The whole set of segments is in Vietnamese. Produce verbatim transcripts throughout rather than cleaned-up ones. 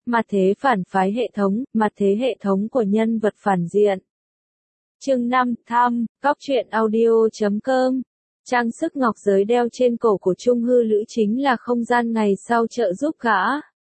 Mặt thế phản phái hệ thống, mặt thế hệ thống của nhân vật phản diện. Chương năm, thăm, góc truyện audio chấm com. Trang sức ngọc giới đeo trên cổ của Trung Hư Lữ chính là không gian ngày sau trợ giúp gã.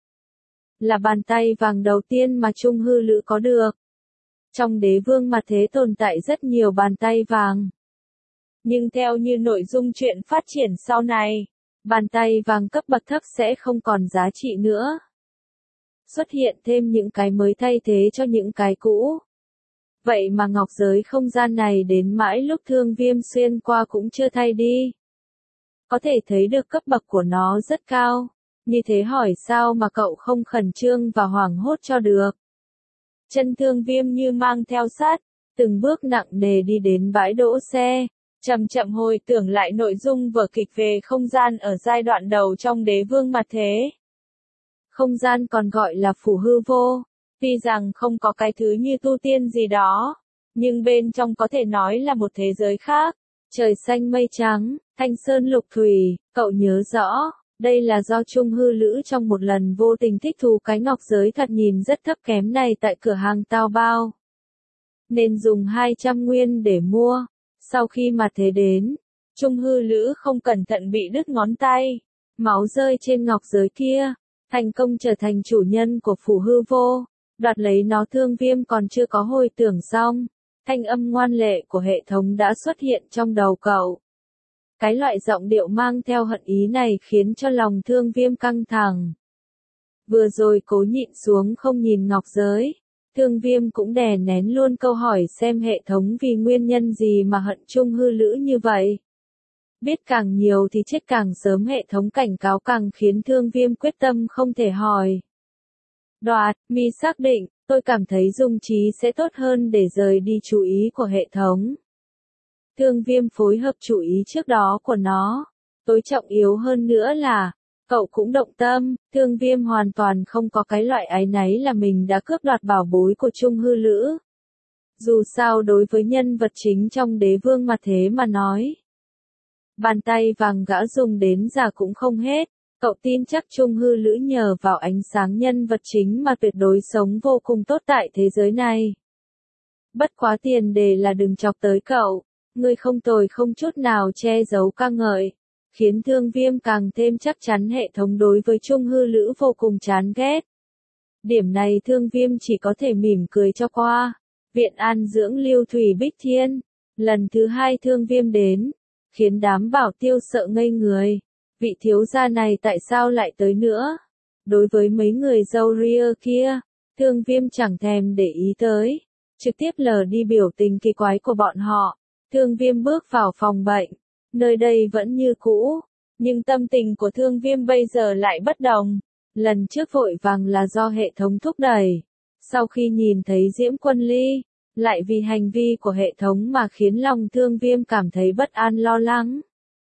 Là bàn tay vàng đầu tiên mà Trung Hư Lữ có được. Trong đế vương mặt thế tồn tại rất nhiều bàn tay vàng. Nhưng theo như nội dung chuyện phát triển sau này, bàn tay vàng cấp bậc thấp sẽ không còn giá trị nữa. Xuất hiện thêm những cái mới thay thế cho những cái cũ. Vậy mà ngọc giới không gian này đến mãi lúc Thương Viêm xuyên qua cũng chưa thay đi. Có thể thấy được cấp bậc của nó rất cao. Như thế hỏi sao mà cậu không khẩn trương và hoảng hốt cho được. Chân Thương Viêm như mang theo sát, từng bước nặng nề đi đến bãi đỗ xe, chậm chậm hồi tưởng lại nội dung vở kịch về không gian ở giai đoạn đầu trong đế vương mặt thế. Không gian còn gọi là phủ hư vô, tuy rằng không có cái thứ như tu tiên gì đó, nhưng bên trong có thể nói là một thế giới khác, trời xanh mây trắng, thanh sơn lục thủy, cậu nhớ rõ. Đây là do Trung Hư Lữ trong một lần vô tình thích thú cái ngọc giới thật nhìn rất thấp kém này tại cửa hàng Tao Bao. Nên dùng hai trăm nguyên để mua. Sau khi mà thế đến, Trung Hư Lữ không cẩn thận bị đứt ngón tay. Máu rơi trên ngọc giới kia. Thành công trở thành chủ nhân của phủ hư vô. Đoạt lấy nó. Thương Viêm còn chưa có hồi tưởng xong. Thanh âm ngoan lệ của hệ thống đã xuất hiện trong đầu cậu. Cái loại giọng điệu mang theo hận ý này khiến cho lòng Thương Viêm căng thẳng. Vừa rồi cố nhịn xuống không nhìn ngọc giới, Thương Viêm cũng đè nén luôn câu hỏi xem hệ thống vì nguyên nhân gì mà hận Trung Hư Lữ như vậy. Biết càng nhiều thì chết càng sớm, hệ thống cảnh cáo càng khiến Thương Viêm quyết tâm không thể hỏi. Đoạt, mi xác định, tôi cảm thấy dung trí sẽ tốt hơn để rời đi chú ý của hệ thống. Thương Viêm phối hợp chú ý trước đó của nó. Tối trọng yếu hơn nữa là, cậu cũng động tâm. Thương Viêm hoàn toàn không có cái loại áy náy là mình đã cướp đoạt bảo bối của Trung Hư Lữ. Dù sao đối với nhân vật chính trong đế vương mặt thế mà nói, bàn tay vàng gã dùng đến già cũng không hết. Cậu tin chắc Trung Hư Lữ nhờ vào ánh sáng nhân vật chính mà tuyệt đối sống vô cùng tốt tại thế giới này. Bất quá tiền đề là đừng chọc tới cậu. Ngươi không tồi không chút nào che giấu ca ngợi, khiến Thương Viêm càng thêm chắc chắn hệ thống đối với Trung Hư Lữ vô cùng chán ghét. Điểm này Thương Viêm chỉ có thể mỉm cười cho qua. Viện an dưỡng Lưu Thủy Bích Thiên. Lần thứ hai Thương Viêm đến, khiến đám Bảo Tiêu sợ ngây người. Vị thiếu gia này tại sao lại tới nữa? Đối với mấy người râu ria kia, Thương Viêm chẳng thèm để ý tới, trực tiếp lờ đi biểu tình kỳ quái của bọn họ. Thương Viêm bước vào phòng bệnh, nơi đây vẫn như cũ, nhưng tâm tình của Thương Viêm bây giờ lại bất đồng. Lần trước vội vàng là do hệ thống thúc đẩy, sau khi nhìn thấy Diễm Quân Ly, lại vì hành vi của hệ thống mà khiến lòng Thương Viêm cảm thấy bất an lo lắng.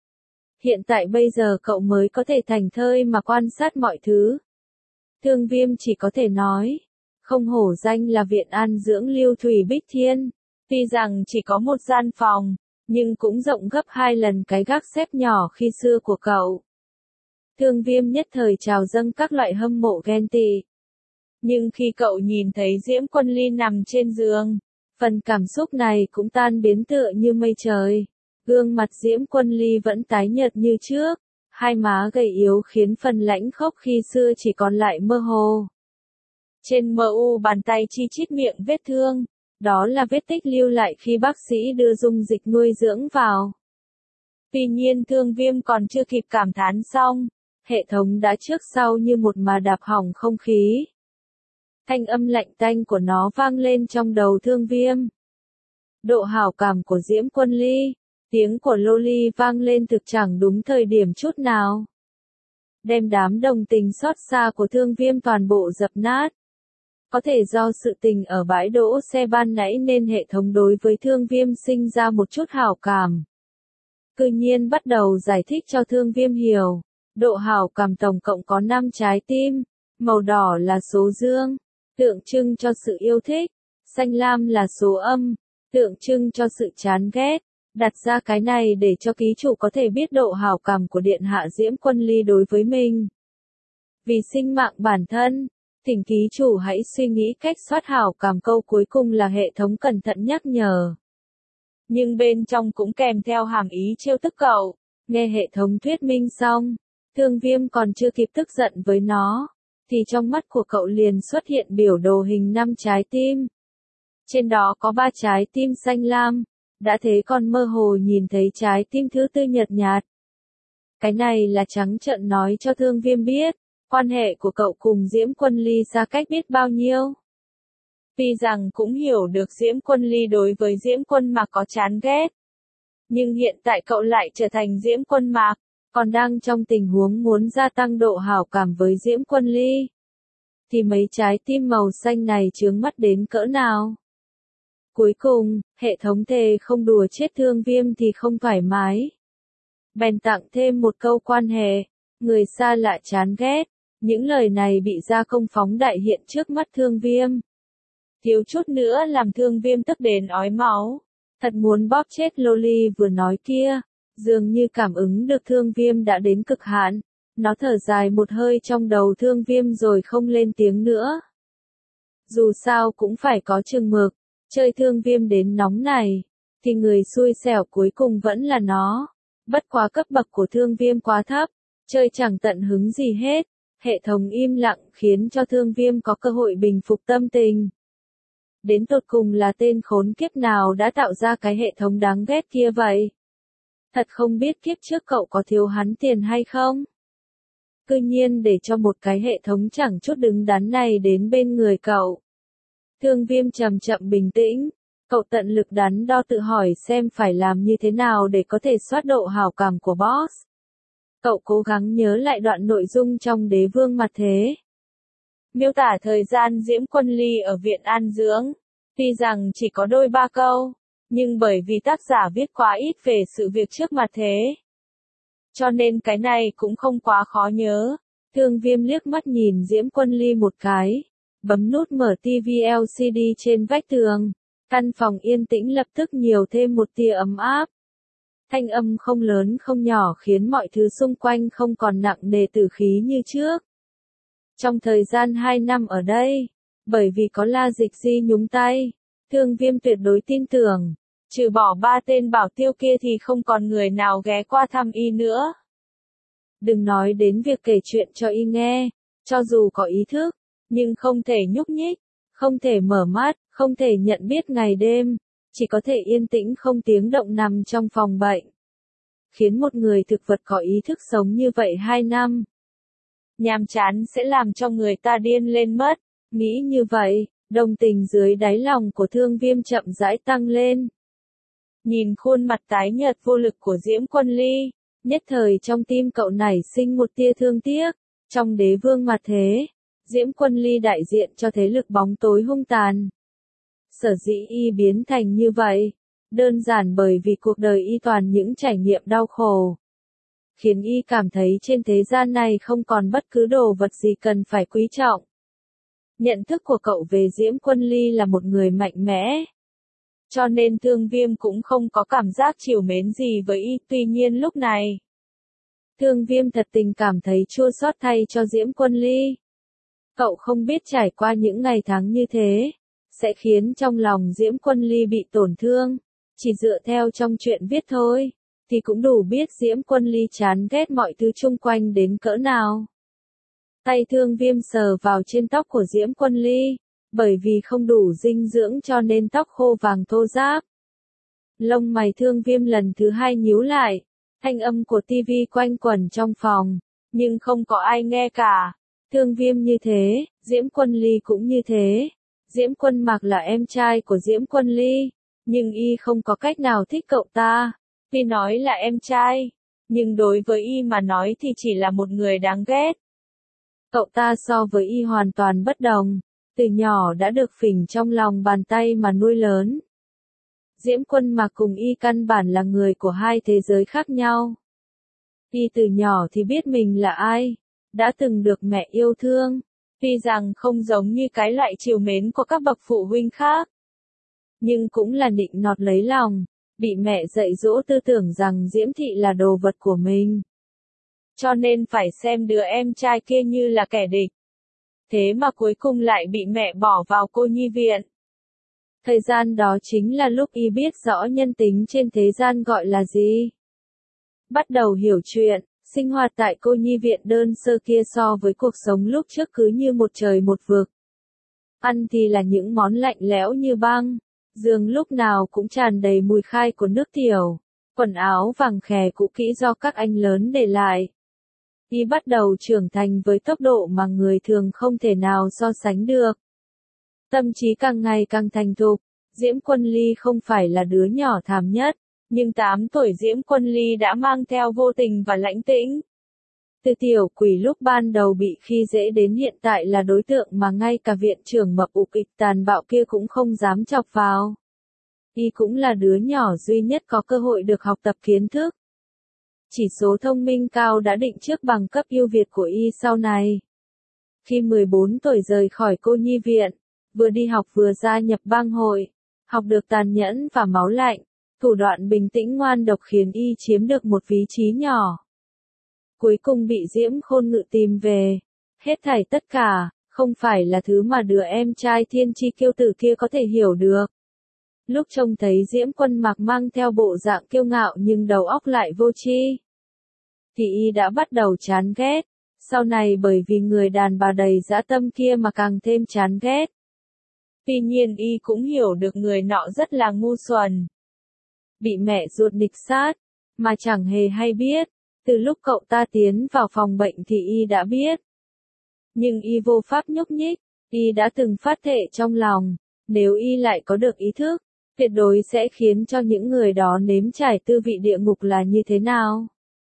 Hiện tại bây giờ cậu mới có thể thành thơi mà quan sát mọi thứ. Thương Viêm chỉ có thể nói, không hổ danh là viện an dưỡng Lưu Thủy Bích Thiên. Tuy rằng chỉ có một gian phòng, nhưng cũng rộng gấp hai lần cái gác xếp nhỏ khi xưa của cậu. Thương Viêm nhất thời trào dâng các loại hâm mộ ghen tị. Nhưng khi cậu nhìn thấy Diễm Quân Ly nằm trên giường, phần cảm xúc này cũng tan biến tựa như mây trời. Gương mặt Diễm Quân Ly vẫn tái nhợt như trước, hai má gầy yếu khiến phần lãnh khốc khi xưa chỉ còn lại mơ hồ. Trên mờ u bàn tay chi chít miệng vết thương. Đó là vết tích lưu lại khi bác sĩ đưa dung dịch nuôi dưỡng vào. Tuy nhiên Thương Viêm còn chưa kịp cảm thán xong, hệ thống đã trước sau như một mà đạp hỏng không khí. Thanh âm lạnh tanh của nó vang lên trong đầu Thương Viêm. Độ hảo cảm của Diễm Quân Ly, tiếng của Loli vang lên thực chẳng đúng thời điểm chút nào. Đem đám đồng tình xót xa của Thương Viêm toàn bộ dập nát. Có thể do sự tình ở bãi đỗ xe ban nãy nên hệ thống đối với Thương Viêm sinh ra một chút hảo cảm. Cư nhiên bắt đầu giải thích cho Thương Viêm hiểu. Độ hảo cảm tổng cộng có năm trái tim. Màu đỏ là số dương, tượng trưng cho sự yêu thích. Xanh lam là số âm, tượng trưng cho sự chán ghét. Đặt ra cái này để cho ký chủ có thể biết độ hảo cảm của Điện Hạ Diễm Quân Ly đối với mình. Vì sinh mạng bản thân, Thỉnh ký chủ hãy suy nghĩ cách soát hảo cảm. Câu cuối cùng là hệ thống cẩn thận nhắc nhở. Nhưng bên trong cũng kèm theo hàm ý trêu tức cậu. Nghe hệ thống thuyết minh xong, Thương Viêm còn chưa kịp tức giận với nó, thì trong mắt của cậu liền xuất hiện biểu đồ hình năm trái tim. Trên đó có ba trái tim xanh lam, đã thế còn mơ hồ nhìn thấy trái tim thứ tư nhợt nhạt. Cái này là trắng trợn nói cho Thương Viêm biết, quan hệ của cậu cùng Diễm Quân Ly xa cách biết bao nhiêu. Tuy rằng cũng hiểu được Diễm Quân Ly đối với Diễm Quân Mạc có chán ghét, nhưng hiện tại cậu lại trở thành Diễm Quân Mạc, còn đang trong tình huống muốn gia tăng độ hảo cảm với Diễm Quân Ly. Thì mấy trái tim màu xanh này chướng mắt đến cỡ nào? Cuối cùng, hệ thống thề không đùa chết Thương Viêm thì không thoải mái. Bèn tặng thêm một câu quan hệ, người xa lạ chán ghét. Những lời này bị Gia Công phóng đại hiện trước mắt Thương Viêm. Thiếu chút nữa làm Thương Viêm tức đến ói máu. Thật muốn bóp chết Loli vừa nói kia. Dường như cảm ứng được Thương Viêm đã đến cực hạn. Nó thở dài một hơi trong đầu Thương Viêm rồi không lên tiếng nữa. Dù sao cũng phải có chừng mực. Chơi Thương Viêm đến nóng này, thì người xui xẻo cuối cùng vẫn là nó. Bất quá cấp bậc của Thương Viêm quá thấp, chơi chẳng tận hứng gì hết. Hệ thống im lặng khiến cho Thương Viêm có cơ hội bình phục tâm tình. Đến tột cùng là tên khốn kiếp nào đã tạo ra cái hệ thống đáng ghét kia vậy? Thật không biết kiếp trước cậu có thiếu hắn tiền hay không? Cứ nhiên để cho một cái hệ thống chẳng chút đứng đắn này đến bên người cậu. Thương Viêm chậm chậm bình tĩnh, cậu tận lực đắn đo tự hỏi xem phải làm như thế nào để có thể soát độ hảo cảm của boss. Cậu cố gắng nhớ lại đoạn nội dung trong Đế Vương Mặt Thế. Miêu tả thời gian Diễm Quân Ly ở viện an dưỡng. Tuy rằng chỉ có đôi ba câu, nhưng bởi vì tác giả viết quá ít về sự việc trước mặt thế, cho nên cái này cũng không quá khó nhớ. Thương Viêm liếc mắt nhìn Diễm Quân Ly một cái, bấm nút mở ti vi lờ xê đê trên vách tường. Căn phòng yên tĩnh lập tức nhiều thêm một tia ấm áp. Thanh âm không lớn không nhỏ khiến mọi thứ xung quanh không còn nặng nề tử khí như trước. Trong thời gian hai năm ở đây, bởi vì có La Dịch Di nhúng tay, Thương Viêm tuyệt đối tin tưởng, trừ bỏ ba tên bảo tiêu kia thì không còn người nào ghé qua thăm y nữa. Đừng nói đến việc kể chuyện cho y nghe, cho dù có ý thức, nhưng không thể nhúc nhích, không thể mở mắt, không thể nhận biết ngày đêm, chỉ có thể yên tĩnh không tiếng động nằm trong phòng bệnh. Khiến một người thực vật có ý thức sống như vậy hai năm. Nhàm chán sẽ làm cho người ta điên lên mất. Nghĩ như vậy, đồng tình dưới đáy lòng của Thương Viêm chậm rãi tăng lên. Nhìn khuôn mặt tái nhợt vô lực của Diễm Quân Ly, nhất thời trong tim cậu nảy sinh một tia thương tiếc. Trong Đế Vương Mặt Thế, Diễm Quân Ly đại diện cho thế lực bóng tối hung tàn. Sở dĩ y biến thành như vậy, đơn giản bởi vì cuộc đời y toàn những trải nghiệm đau khổ. Khiến y cảm thấy trên thế gian này không còn bất cứ đồ vật gì cần phải quý trọng. Nhận thức của cậu về Diễm Quân Ly là một người mạnh mẽ. Cho nên Thương Viêm cũng không có cảm giác trìu mến gì với y, tuy nhiên lúc này. Thương Viêm thật tình cảm thấy chua xót thay cho Diễm Quân Ly. Cậu không biết trải qua những ngày tháng như thế, sẽ khiến trong lòng Diễm Quân Ly bị tổn thương. Chỉ dựa theo trong chuyện viết thôi, thì cũng đủ biết Diễm Quân Ly chán ghét mọi thứ chung quanh đến cỡ nào. Tay Thương Viêm sờ vào trên tóc của Diễm Quân Ly, bởi vì không đủ dinh dưỡng cho nên tóc khô vàng thô ráp. Lông mày Thương Viêm lần thứ hai nhíu lại, thanh âm của tivi quanh quẩn trong phòng, nhưng không có ai nghe cả. Thương Viêm như thế, Diễm Quân Ly cũng như thế. Diễm Quân Mạc là em trai của Diễm Quân Ly, nhưng y không có cách nào thích cậu ta. Tuy nói là em trai, nhưng đối với y mà nói thì chỉ là một người đáng ghét. Cậu ta so với y hoàn toàn bất đồng, từ nhỏ đã được phỉnh trong lòng bàn tay mà nuôi lớn. Diễm Quân Mạc cùng y căn bản là người của hai thế giới khác nhau. Y từ nhỏ thì biết mình là ai, đã từng được mẹ yêu thương, tuy rằng không giống như cái loại trìu mến của các bậc phụ huynh khác. Nhưng cũng là nịnh nọt lấy lòng, bị mẹ dạy dỗ tư tưởng rằng Diễm Thị là đồ vật của mình. Cho nên phải xem đứa em trai kia như là kẻ địch. thế mà cuối cùng lại bị mẹ bỏ vào cô nhi viện. Thời gian đó chính là lúc y biết rõ nhân tính trên thế gian gọi là gì. Bắt đầu hiểu chuyện, sinh hoạt tại cô nhi viện đơn sơ kia so với cuộc sống lúc trước cứ như một trời một vực. Ăn thì là những món lạnh lẽo như băng, giường lúc nào cũng tràn đầy mùi khai của nước tiểu, quần áo vàng khè cũ kỹ do các anh lớn để lại. Y bắt đầu trưởng thành với tốc độ mà người thường không thể nào so sánh được. Tâm trí càng ngày càng thành thục, Diễm Quân Ly không phải là đứa nhỏ thảm nhất, nhưng tám tuổi Diễm Quân Ly đã mang theo vô tình và lãnh tĩnh. Từ tiểu quỷ lúc ban đầu bị khi dễ đến hiện tại là đối tượng mà ngay cả viện trưởng mập ục ịch tàn bạo kia cũng không dám chọc vào. Y cũng là đứa nhỏ duy nhất có cơ hội được học tập kiến thức. Chỉ số thông minh cao đã định trước bằng cấp ưu việt của Y sau này. Khi mười bốn tuổi rời khỏi cô nhi viện, vừa đi học vừa gia nhập bang hội, học được tàn nhẫn và máu lạnh, thủ đoạn bình tĩnh ngoan độc khiến Y chiếm được một vị trí nhỏ. Cuối cùng bị Diễm Khôn Ngự tìm về. Hết thảy tất cả, không phải là thứ mà đứa em trai thiên chi kiêu tử kia có thể hiểu được. Lúc trông thấy Diễm Quân Mặc mang theo bộ dạng kiêu ngạo nhưng đầu óc lại vô tri, thì Y đã bắt đầu chán ghét. Sau này bởi vì người đàn bà đầy dã tâm kia mà càng thêm chán ghét. Tuy nhiên Y cũng hiểu được người nọ rất là ngu xuẩn. Bị mẹ ruột địch sát, mà chẳng hề hay biết. Từ lúc cậu ta tiến vào phòng bệnh thì Y đã biết. Nhưng Y vô pháp nhúc nhích, Y đã từng phát thệ trong lòng, nếu Y lại có được ý thức, tuyệt đối sẽ khiến cho những người đó nếm trải tư vị địa ngục là như thế nào.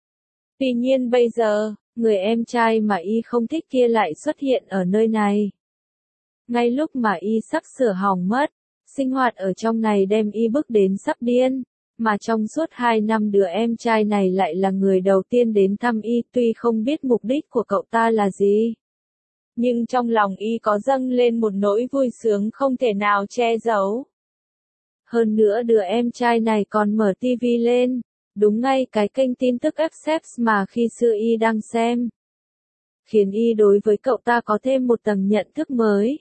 Tuy nhiên bây giờ, người em trai mà Y không thích kia lại xuất hiện ở nơi này. Ngay lúc mà Y sắp sửa hỏng mất, sinh hoạt ở trong này đem Y bức đến sắp điên. Mà trong suốt hai năm đứa em trai này lại là người đầu tiên đến thăm Y, tuy không biết mục đích của cậu ta là gì. Nhưng trong lòng Y có dâng lên một nỗi vui sướng không thể nào che giấu. Hơn nữa đứa em trai này còn mở tivi lên, đúng ngay cái kênh tin tức Access mà khi xưa Y đang xem. Khiến Y đối với cậu ta có thêm một tầng nhận thức mới.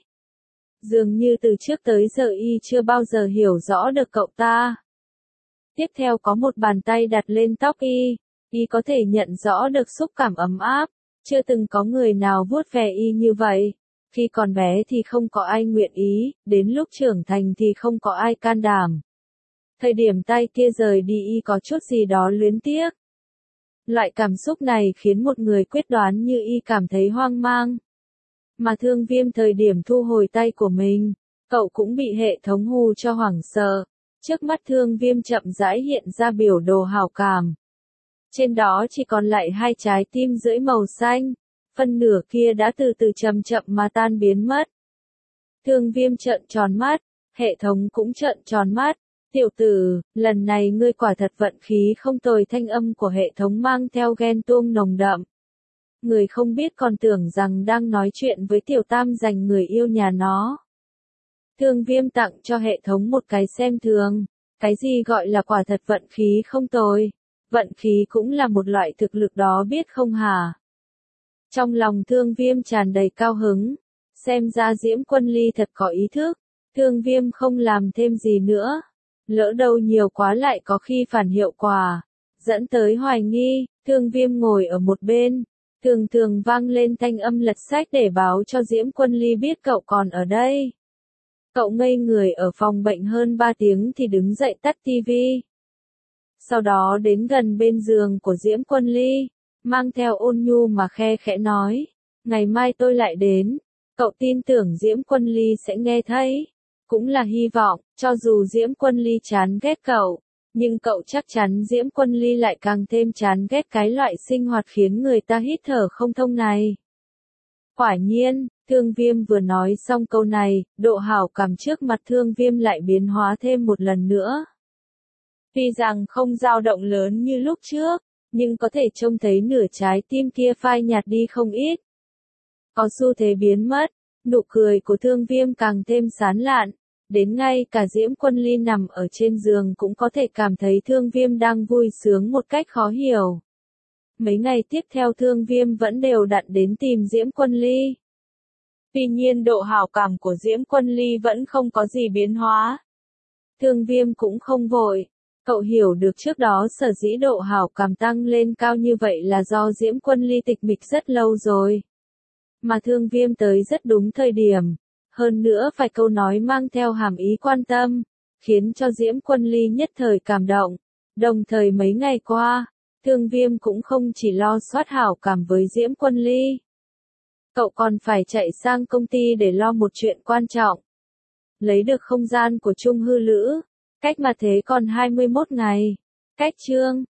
Dường như từ trước tới giờ Y chưa bao giờ hiểu rõ được cậu ta. Tiếp theo có một bàn tay đặt lên tóc Y, Y có thể nhận rõ được xúc cảm ấm áp, chưa từng có người nào vuốt ve Y như vậy. Khi còn bé thì không có ai nguyện ý, đến lúc trưởng thành thì không có ai can đảm. Thời điểm tay kia rời đi Y có chút gì đó luyến tiếc. Loại cảm xúc này khiến một người quyết đoán như Y cảm thấy hoang mang. Mà Thương Viêm thời điểm thu hồi tay của mình, cậu cũng bị hệ thống hù cho hoảng sợ. Trước mắt Thương Viêm chậm rãi hiện ra biểu đồ hảo cảm. Trên đó chỉ còn lại hai trái tim rưỡi màu xanh, phần nửa kia đã từ từ chậm chậm mà tan biến mất. Thương Viêm trợn tròn mắt, hệ thống cũng trợn tròn mắt. Tiểu tử, lần này ngươi quả thật vận khí không tồi. Thanh âm của hệ thống mang theo ghen tuông nồng đậm. Người không biết còn tưởng rằng đang nói chuyện với Tiểu Tam dành người yêu nhà nó. Thương Viêm tặng cho hệ thống một cái xem thường. Cái gì gọi là quả thật vận khí không tồi? Vận khí cũng là một loại thực lực đó biết không hả? Trong lòng Thương Viêm tràn đầy cao hứng. Xem ra Diễm Quân Ly thật có ý thức. Thương Viêm không làm thêm gì nữa. Lỡ đâu nhiều quá lại có khi phản hiệu quả. Dẫn tới hoài nghi, Thương Viêm ngồi ở một bên. Thường thường vang lên thanh âm lật sách để báo cho Diễm Quân Ly biết cậu còn ở đây. Cậu ngây người ở phòng bệnh hơn ba tiếng thì đứng dậy tắt tivi. Sau đó đến gần bên giường của Diễm Quân Ly, mang theo ôn nhu mà khe khẽ nói, ngày mai tôi lại đến. Cậu tin tưởng Diễm Quân Ly sẽ nghe thấy. Cũng là hy vọng, cho dù Diễm Quân Ly chán ghét cậu, nhưng cậu chắc chắn Diễm Quân Ly lại càng thêm chán ghét cái loại sinh hoạt khiến người ta hít thở không thông này. Quả nhiên, Thương Viêm vừa nói xong câu này, độ hảo cảm trước mặt Thương Viêm lại biến hóa thêm một lần nữa. Tuy rằng không dao động lớn như lúc trước, nhưng có thể trông thấy nửa trái tim kia phai nhạt đi không ít. Có xu thế biến mất, nụ cười của Thương Viêm càng thêm sán lạn, đến ngay cả Diễm Quân Ly nằm ở trên giường cũng có thể cảm thấy Thương Viêm đang vui sướng một cách khó hiểu. Mấy ngày tiếp theo Thương Viêm vẫn đều đặn đến tìm Diễm Quân Ly. Tuy nhiên độ hảo cảm của Diễm Quân Ly vẫn không có gì biến hóa. Thương Viêm cũng không vội. Cậu hiểu được trước đó sở dĩ độ hảo cảm tăng lên cao như vậy là do Diễm Quân Ly tịch mịch rất lâu rồi. Mà Thương Viêm tới rất đúng thời điểm. Hơn nữa vài câu nói mang theo hàm ý quan tâm, khiến cho Diễm Quân Ly nhất thời cảm động. Đồng thời mấy ngày qua, Thương Viêm cũng không chỉ lo soát hảo cảm với Diễm Quân Ly. Cậu còn phải chạy sang công ty để lo một chuyện quan trọng. Lấy được không gian của Trung Hư Lữ. Cách mà thế còn hai mươi mốt ngày. Cách chương